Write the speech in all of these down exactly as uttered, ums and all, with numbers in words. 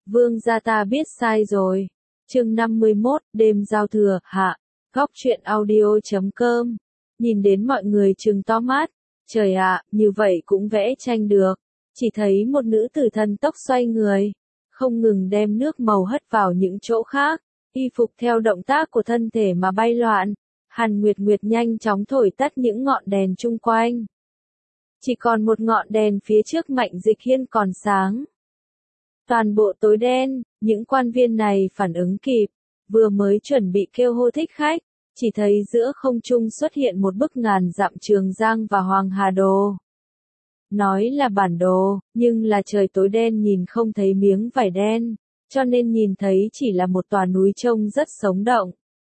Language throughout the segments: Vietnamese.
Vương gia ta biết sai rồi. Chương năm mươi mốt, đêm giao thừa, hạ. Góc truyện audio chấm com. Nhìn đến mọi người trừng to mắt. Trời ạ, như vậy cũng vẽ tranh được. Chỉ thấy một nữ tử thần tốc xoay người. Không ngừng đem nước màu hất vào những chỗ khác. Y phục theo động tác của thân thể mà bay loạn. Hàn Nguyệt Nguyệt nhanh chóng thổi tắt những ngọn đèn chung quanh. Chỉ còn một ngọn đèn phía trước Mạnh Dịch Hiên còn sáng. Toàn bộ tối đen, những quan viên này phản ứng kịp, vừa mới chuẩn bị kêu hô thích khách, chỉ thấy giữa không trung xuất hiện một bức ngàn dặm Trường Giang và Hoàng Hà Đồ. Nói là bản đồ, nhưng là trời tối đen nhìn không thấy miếng vải đen, cho nên nhìn thấy chỉ là một tòa núi trông rất sống động.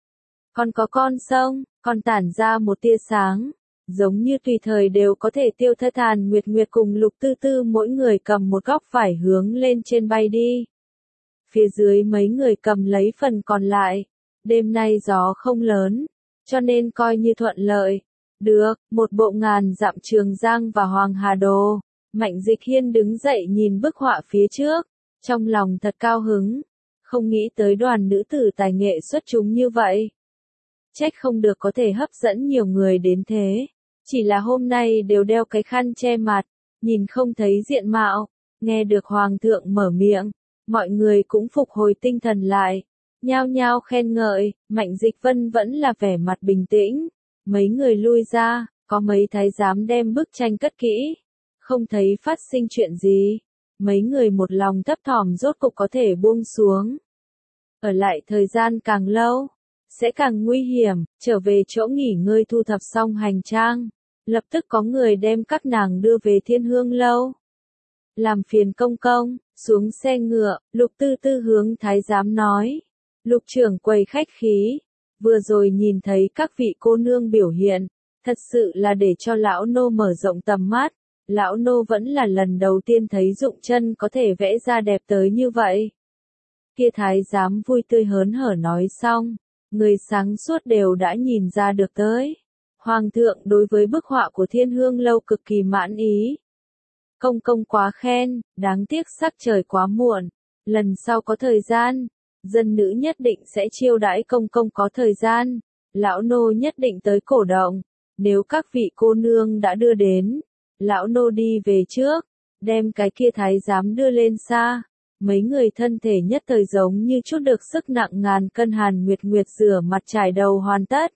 Còn có con sông, còn tản ra một tia sáng, giống như tùy thời đều có thể tiêu thất. Hàn Nguyệt Nguyệt cùng Lục Tư Tư mỗi người cầm một góc vải hướng lên trên bay đi. Phía dưới mấy người cầm lấy phần còn lại. Đêm nay gió không lớn, cho nên coi như thuận lợi. Được, một bộ ngàn dặm Trường Giang và Hoàng Hà Đồ. Mạnh Dịch Hiên đứng dậy nhìn bức họa phía trước, trong lòng thật cao hứng. Không nghĩ tới đoàn nữ tử tài nghệ xuất chúng như vậy. Trách không được có thể hấp dẫn nhiều người đến thế. Chỉ là hôm nay đều đeo cái khăn che mặt, nhìn không thấy diện mạo. Nghe được Hoàng thượng mở miệng, mọi người cũng phục hồi tinh thần lại. Nhao nhao khen ngợi, Mạnh Dịch Vân vẫn là vẻ mặt bình tĩnh. Mấy người lui ra, có mấy thái giám đem bức tranh cất kỹ. Không thấy phát sinh chuyện gì. Mấy người một lòng thấp thỏm rốt cục có thể buông xuống. Ở lại thời gian càng lâu, sẽ càng nguy hiểm. Trở về chỗ nghỉ ngơi thu thập xong hành trang, lập tức có người đem các nàng đưa về Thiên Hương lâu. Làm phiền công công, xuống xe ngựa, Lục Tư Tư hướng thái giám nói. Lục trưởng quầy khách khí, vừa rồi nhìn thấy các vị cô nương biểu hiện, thật sự là để cho lão nô mở rộng tầm mắt. Lão nô vẫn là lần đầu tiên thấy Dụng Chân có thể vẽ ra đẹp tới như vậy. Kia thái giám vui tươi hớn hở nói xong, người sáng suốt đều đã nhìn ra được tới. Hoàng thượng đối với bức họa của Thiên Hương lâu cực kỳ mãn ý. Công công quá khen, đáng tiếc sắc trời quá muộn. Lần sau có thời gian, dân nữ nhất định sẽ chiêu đãi công công có thời gian. Lão nô nhất định tới cổ động. Nếu các vị cô nương đã đưa đến, lão nô đi về trước, đem cái kia thái giám đưa lên xa. Mấy người thân thể nhất thời giống như chút được sức nặng ngàn cân. Hàn Nguyệt Nguyệt rửa mặt trải đầu hoàn tất.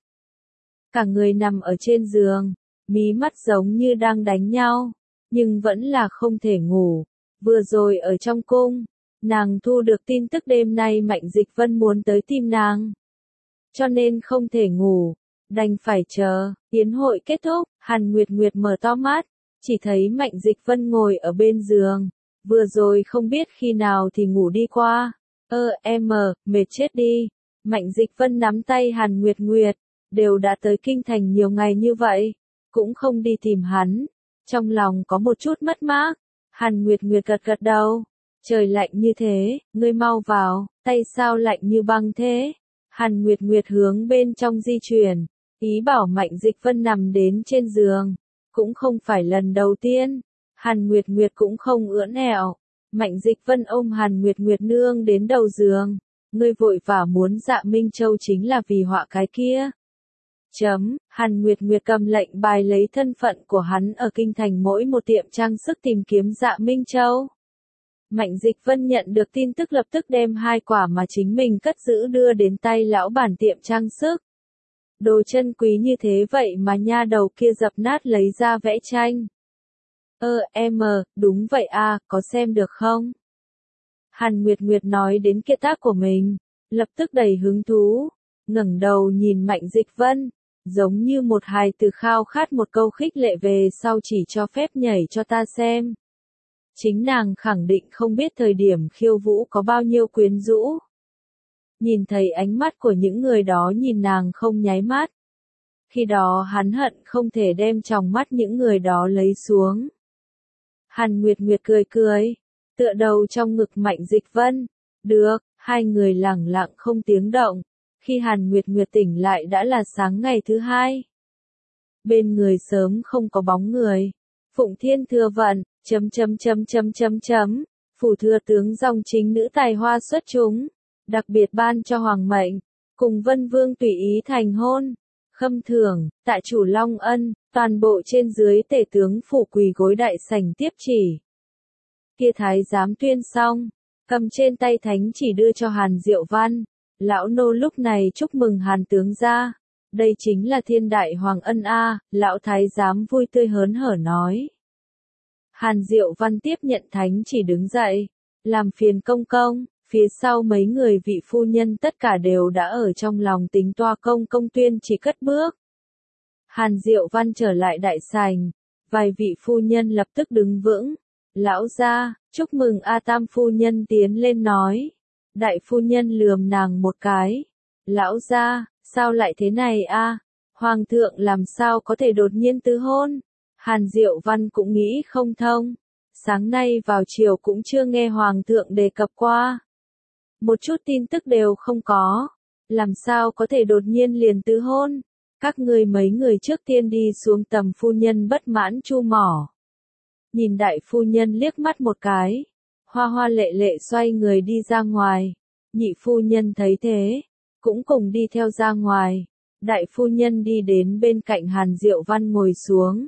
Cả người nằm ở trên giường, mí mắt giống như đang đánh nhau, nhưng vẫn là không thể ngủ. Vừa rồi ở trong cung, nàng thu được tin tức đêm nay Mạnh Dịch Vân muốn tới tìm nàng. Cho nên không thể ngủ, đành phải chờ. Yến hội kết thúc, Hàn Nguyệt Nguyệt mở to mắt, chỉ thấy Mạnh Dịch Vân ngồi ở bên giường. Vừa rồi không biết khi nào thì ngủ đi qua. Ơ em, mệt chết đi. Mạnh Dịch Vân nắm tay Hàn Nguyệt Nguyệt, đều đã tới kinh thành nhiều ngày như vậy, cũng không đi tìm hắn. Trong lòng có một chút mất mát. Hàn Nguyệt Nguyệt gật gật đầu. Trời lạnh như thế, ngươi mau vào, tay sao lạnh như băng thế. Hàn Nguyệt Nguyệt hướng bên trong di chuyển, ý bảo Mạnh Dịch Vân nằm đến trên giường. Cũng không phải lần đầu tiên. Hàn Nguyệt Nguyệt cũng không ưỡn ẹo. Mạnh Dịch Vân ôm Hàn Nguyệt Nguyệt nương đến đầu giường. Ngươi vội vã muốn Dạ Minh Châu chính là vì họa cái kia. Chấm, Hàn Nguyệt Nguyệt cầm lệnh bài lấy thân phận của hắn ở kinh thành mỗi một tiệm trang sức tìm kiếm Dạ Minh Châu. Mạnh Dịch Vân nhận được tin tức lập tức đem hai quả mà chính mình cất giữ đưa đến tay lão bản tiệm trang sức. Đồ chân quý như thế vậy mà nha đầu kia dập nát lấy ra vẽ tranh. Ơ em, đúng vậy à, có xem được không? Hàn Nguyệt Nguyệt nói đến kiệt tác của mình, lập tức đầy hứng thú, ngẩng đầu nhìn Mạnh Dịch Vân, giống như một hài tử khao khát một câu khích lệ về sau chỉ cho phép nhảy cho ta xem. Chính nàng khẳng định không biết thời điểm khiêu vũ có bao nhiêu quyến rũ. Nhìn thấy ánh mắt của những người đó nhìn nàng không nháy mắt. Khi đó hắn hận không thể đem tròng mắt những người đó lấy xuống. Hàn Nguyệt Nguyệt cười cười, tựa đầu trong ngực Mạnh Dịch Vân. Được, hai người lẳng lặng không tiếng động. Khi Hàn Nguyệt Nguyệt tỉnh lại đã là sáng ngày thứ hai. Bên người sớm không có bóng người. Phụng Thiên Thừa Vận, chấm chấm chấm chấm chấm chấm. Phủ thừa tướng dòng chính nữ tài hoa xuất chúng, đặc biệt ban cho hoàng mệnh, cùng Vân Vương tùy ý thành hôn. Khâm thưởng, tại chủ Long Ân, toàn bộ trên dưới tể tướng phủ quỳ gối đại sảnh tiếp chỉ. Kia thái giám tuyên xong, cầm trên tay thánh chỉ đưa cho Hàn Diệu Văn. Lão nô lúc này chúc mừng Hàn tướng gia. Đây chính là thiên đại hoàng ân a, lão thái giám vui tươi hớn hở nói. Hàn Diệu Văn tiếp nhận thánh chỉ đứng dậy, làm phiền công công, phía sau mấy người vị phu nhân tất cả đều đã ở trong lòng tính toa công công tuyên chỉ cất bước. Hàn Diệu Văn trở lại đại sảnh, vài vị phu nhân lập tức đứng vững. Lão gia, chúc mừng A Tam phu nhân tiến lên nói. Đại phu nhân lườm nàng một cái. Lão gia, sao lại thế này a? Hoàng thượng làm sao có thể đột nhiên tứ hôn? Hàn Diệu Văn cũng nghĩ không thông. Sáng nay vào chiều cũng chưa nghe Hoàng thượng đề cập qua. Một chút tin tức đều không có. Làm sao có thể đột nhiên liền tứ hôn? Các ngươi mấy người trước tiên đi xuống tầm phu nhân bất mãn chu mỏ. Nhìn đại phu nhân liếc mắt một cái. Hoa hoa lệ lệ xoay người đi ra ngoài. Nhị phu nhân thấy thế, cũng cùng đi theo ra ngoài. Đại phu nhân đi đến bên cạnh Hàn Diệu Văn ngồi xuống.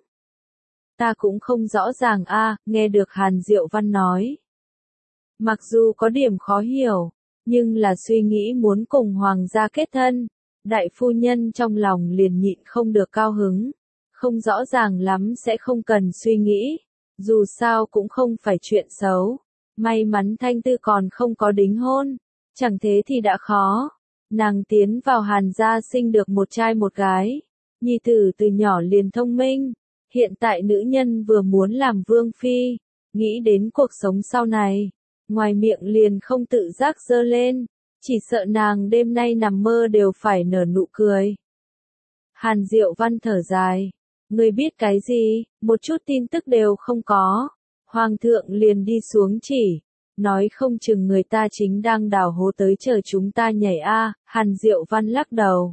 Ta cũng không rõ ràng a, nghe được Hàn Diệu Văn nói. Mặc dù có điểm khó hiểu, nhưng là suy nghĩ muốn cùng hoàng gia kết thân. Đại phu nhân trong lòng liền nhịn không được cao hứng. Không rõ ràng lắm sẽ không cần suy nghĩ. Dù sao cũng không phải chuyện xấu. May mắn Thanh Tư còn không có đính hôn. Chẳng thế thì đã khó. Nàng tiến vào Hàn gia sinh được một trai một gái. Nhi tử từ nhỏ liền thông minh. Hiện tại nữ nhân vừa muốn làm vương phi. Nghĩ đến cuộc sống sau này. Ngoài miệng liền không tự giác giơ lên. Chỉ sợ nàng đêm nay nằm mơ đều phải nở nụ cười. Hàn Diệu Văn thở dài. Ngươi biết cái gì, một chút tin tức đều không có. Hoàng thượng liền đi xuống chỉ. Nói không chừng người ta chính đang đào hố tới chờ chúng ta nhảy a. Hàn Diệu Văn lắc đầu.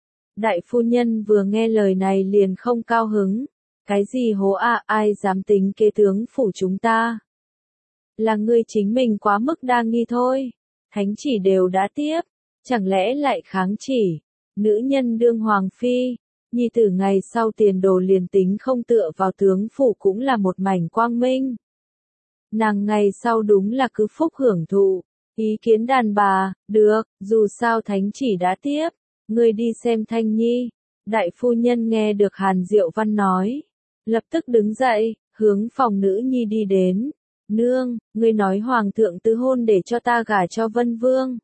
Đại phu nhân vừa nghe lời này liền không cao hứng. Cái gì hố a, ai dám tính kế tướng phủ chúng ta? Là ngươi chính mình quá mức đa nghi thôi. Thánh chỉ đều đã tiếp, chẳng lẽ lại kháng chỉ? Nữ nhân đương hoàng phi, nhi tử ngày sau tiền đồ liền tính không tựa vào tướng phủ cũng là một mảnh quang minh. Nàng ngày sau đúng là cứ phúc hưởng thụ, ý kiến đàn bà, được, dù sao thánh chỉ đã tiếp, ngươi đi xem Thanh Nhi. Đại phu nhân nghe được Hàn Diệu Văn nói, lập tức đứng dậy, hướng phòng nữ nhi đi đến. Nương, ngươi nói hoàng thượng tứ hôn để cho ta gả cho Vân Vương.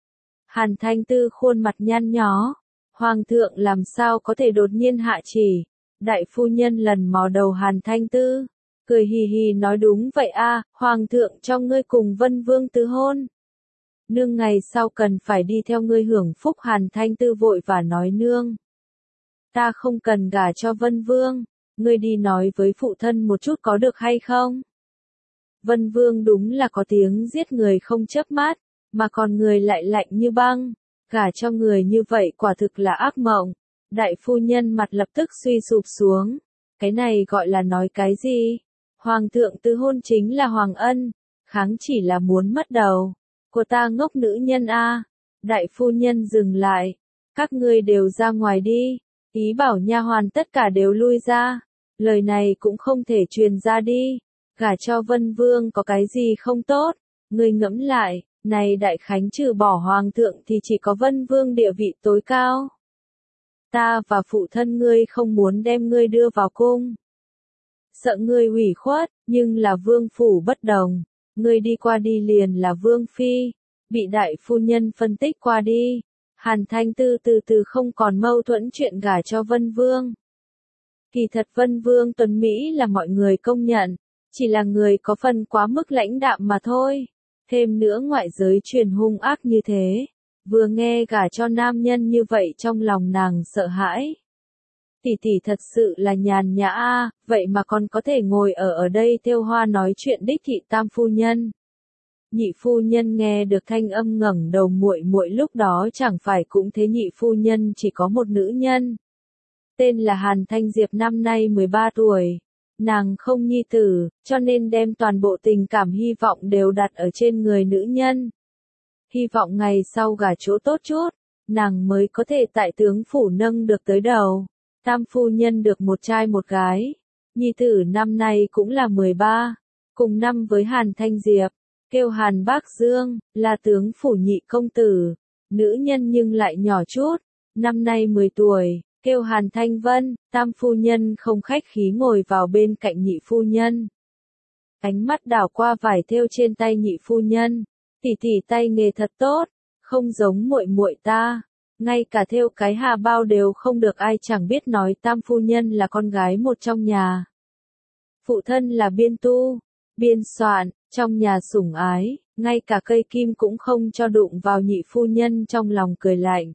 Hàn Thanh Tư khuôn mặt nhăn nhó. Hoàng thượng làm sao có thể đột nhiên hạ chỉ. Đại phu nhân lần mò đầu Hàn Thanh Tư. Cười hì hì nói đúng vậy a, hoàng thượng cho ngươi cùng Vân Vương tứ hôn. Nương ngày sau cần phải đi theo ngươi hưởng phúc. Hàn Thanh Tư vội và nói nương. Ta không cần gả cho Vân Vương. Ngươi đi nói với phụ thân một chút có được hay không? Vân Vương đúng là có tiếng giết người không chớp mắt, mà còn người lại lạnh như băng. Gả cho người như vậy quả thực là ác mộng. Đại phu nhân mặt lập tức suy sụp xuống. Cái này gọi là nói cái gì? Hoàng thượng tứ hôn chính là hoàng ân, kháng chỉ là muốn mất đầu. Của ta ngốc nữ nhân a. Đại phu nhân dừng lại. Các ngươi đều ra ngoài đi. Ý bảo nha hoàn tất cả đều lui ra. Lời này cũng không thể truyền ra đi. Gả cho Vân Vương có cái gì không tốt? Ngươi ngẫm lại, này đại khánh trừ bỏ hoàng thượng thì chỉ có Vân Vương địa vị tối cao. Ta và phụ thân ngươi không muốn đem ngươi đưa vào cung. Sợ ngươi hủy khuất, nhưng là vương phủ bất đồng. Ngươi đi qua đi liền là vương phi. Bị đại phu nhân phân tích qua đi. Hàn Thanh Tư từ từ không còn mâu thuẫn chuyện gả cho Vân Vương. Kỳ thật Vân Vương tuấn Mỹ là mọi người công nhận. Chỉ là người có phần quá mức lãnh đạm mà thôi. Thêm nữa ngoại giới truyền hung ác như thế. Vừa nghe gả cho nam nhân như vậy trong lòng nàng sợ hãi. Tỷ tỷ thật sự là nhàn nhã a, vậy mà còn có thể ngồi ở ở đây thêu hoa nói chuyện đích thị tam phu nhân. Nhị phu nhân nghe được thanh âm ngẩng đầu muội muội lúc đó chẳng phải cũng thế, nhị phu nhân chỉ có một nữ nhân. Tên là Hàn Thanh Diệp, năm nay mười ba tuổi. Nàng không nhi tử, cho nên đem toàn bộ tình cảm hy vọng đều đặt ở trên người nữ nhân. Hy vọng ngày sau gả chỗ tốt chút, nàng mới có thể tại tướng phủ nâng được tới đầu. Tam phu nhân được một trai một gái, nhi tử năm nay cũng là mười ba, cùng năm với Hàn Thanh Diệp, kêu Hàn Bác Dương, là tướng phủ nhị công tử. Nữ nhân nhưng lại nhỏ chút, năm nay mười tuổi, kêu Hàn Thanh Vân. Tam phu nhân không khách khí ngồi vào bên cạnh nhị phu nhân. Ánh mắt đảo qua vải thêu trên tay nhị phu nhân, tỷ tỷ tay nghề thật tốt, không giống muội muội ta, ngay cả thêu cái hà bao đều không được ai chẳng biết nói tam phu nhân là con gái một trong nhà. Phụ thân là biên tu, biên soạn, trong nhà sủng ái, ngay cả cây kim cũng không cho đụng vào. Nhị phu nhân trong lòng cười lạnh.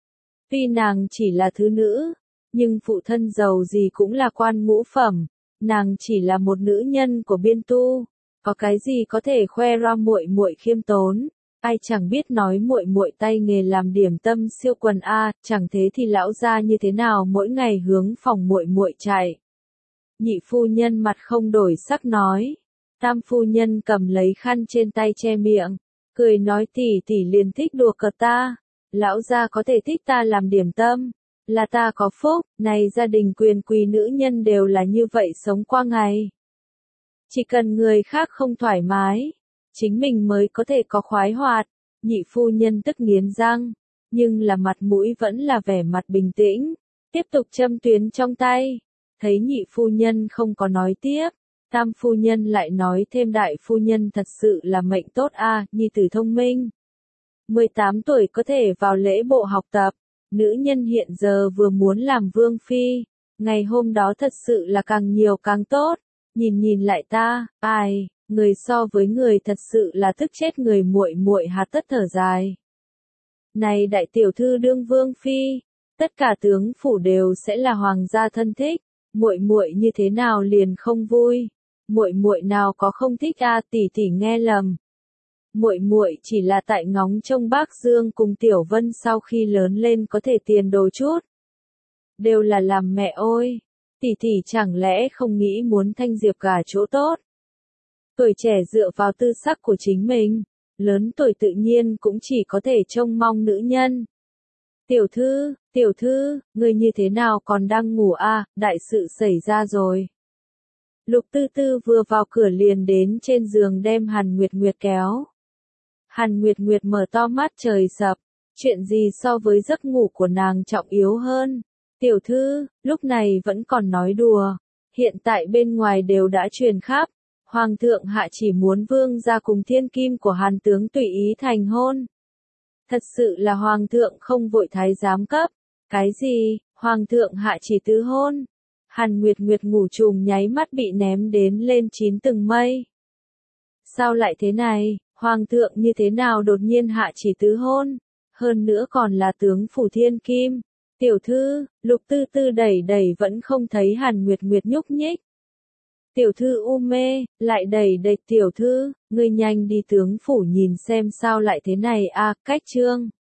Tuy nàng chỉ là thứ nữ, nhưng phụ thân giàu gì cũng là quan ngũ phẩm, nàng chỉ là một nữ nhân của biên tu, có cái gì có thể khoe ra muội muội khiêm tốn, ai chẳng biết nói muội muội tay nghề làm điểm tâm siêu quần a, chẳng thế thì lão gia như thế nào mỗi ngày hướng phòng muội muội chạy. Nhị phu nhân mặt không đổi sắc nói, tam phu nhân cầm lấy khăn trên tay che miệng, cười nói tỷ tỷ liền thích đùa cợt ta, lão gia có thể thích ta làm điểm tâm, là ta có phúc, này gia đình quyền quý nữ nhân đều là như vậy sống qua ngày. Chỉ cần người khác không thoải mái, chính mình mới có thể có khoái hoạt. Nhị phu nhân tức nghiến răng, nhưng là mặt mũi vẫn là vẻ mặt bình tĩnh, tiếp tục châm tuyến trong tay. Thấy nhị phu nhân không có nói tiếp, tam phu nhân lại nói thêm đại phu nhân thật sự là mệnh tốt a, à, nhi tử thông minh. mười tám tuổi có thể vào lễ bộ học tập, nữ nhân hiện giờ vừa muốn làm vương phi, ngày hôm đó thật sự là càng nhiều càng tốt. Nhìn nhìn lại ta, ai, người so với người thật sự là tức chết người. Muội muội hà tất thở dài. Này đại tiểu thư đương vương phi, tất cả tướng phủ đều sẽ là hoàng gia thân thích, muội muội như thế nào liền không vui? Muội muội nào có không thích a, à, tỷ tỷ nghe lầm. Muội muội chỉ là tại ngóng trông Bác Dương cùng Tiểu Vân sau khi lớn lên có thể tiền đồ chút. Đều là làm mẹ ôi. Tỷ tỷ chẳng lẽ không nghĩ muốn Thanh Diệp gả chỗ tốt? Tuổi trẻ dựa vào tư sắc của chính mình, lớn tuổi tự nhiên cũng chỉ có thể trông mong nữ nhân. Tiểu thư, tiểu thư, người như thế nào còn đang ngủ a, à, đại sự xảy ra rồi. Lục Tư Tư vừa vào cửa liền đến trên giường đem Hàn Nguyệt Nguyệt kéo. Hàn Nguyệt Nguyệt mở to mắt trời sập, chuyện gì so với giấc ngủ của nàng trọng yếu hơn? Tiểu thư, lúc này vẫn còn nói đùa, hiện tại bên ngoài đều đã truyền khắp, Hoàng thượng hạ chỉ muốn vương gia cùng thiên kim của Hàn tướng tùy ý thành hôn. Thật sự là Hoàng thượng không vội thái giám cấp, cái gì, Hoàng thượng hạ chỉ tứ hôn. Hàn Nguyệt Nguyệt ngủ trùm nháy mắt bị ném đến lên chín tầng mây. Sao lại thế này, Hoàng thượng như thế nào đột nhiên hạ chỉ tứ hôn, hơn nữa còn là tướng phủ thiên kim. Tiểu thư, Lục Tư Tư đẩy đẩy vẫn không thấy Hàn Nguyệt Nguyệt nhúc nhích. Tiểu thư u mê, lại đẩy đẩy tiểu thư, ngươi nhanh đi tướng phủ nhìn xem sao lại thế này a, à, cách chương.